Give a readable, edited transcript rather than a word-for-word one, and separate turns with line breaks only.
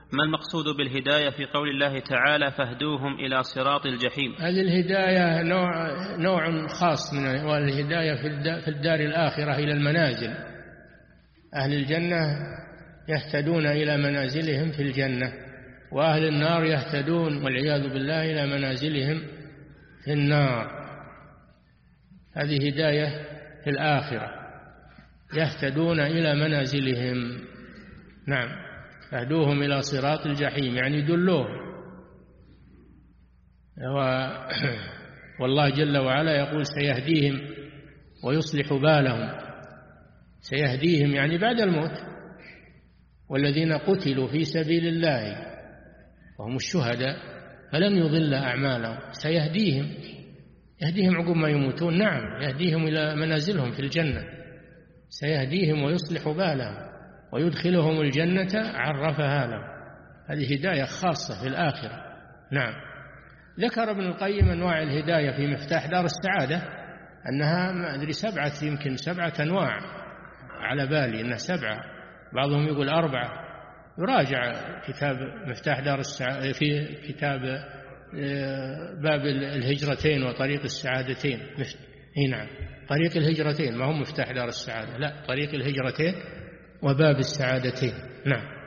ما المقصود بالهداية في قول الله تعالى فاهدوهم إلى صراط الجحيم؟
هذه الهداية نوع خاص من الهداية في الدار الآخرة إلى المنازل. أهل الجنة يهتدون إلى منازلهم في الجنة، وأهل النار يهتدون والعياذ بالله إلى منازلهم في النار. هذه هداية في الآخرة، يهتدون إلى منازلهم. نعم، فاهدوهم إلى صراط الجحيم يعني دلوهم. والله جل وعلا يقول سيهديهم ويصلح بالهم. سيهديهم يعني بعد الموت. والذين قتلوا في سبيل الله وهم الشهداء فلن يضل أعمالهم. سيهديهم، يهديهم عقب ما يموتون. نعم، يهديهم إلى منازلهم في الجنة. سيهديهم ويصلح بالهم ويدخلهم الجنة عرفها لهم. هذه هداية خاصة في الآخرة. نعم. ذكر ابن القيم أنواع الهداية في مفتاح دار السعادة أنها ما أدري يمكن 7 أنواع على بالي أنها 7، بعضهم يقول 4. يراجع كتاب مفتاح دار السعادة في كتاب باب الهجرتين وطريق السعادتين. نعم، طريق الهجرتين، ما هم مفتاح دار السعادة، لا، طريق الهجرتين وباب السعادتين. نعم.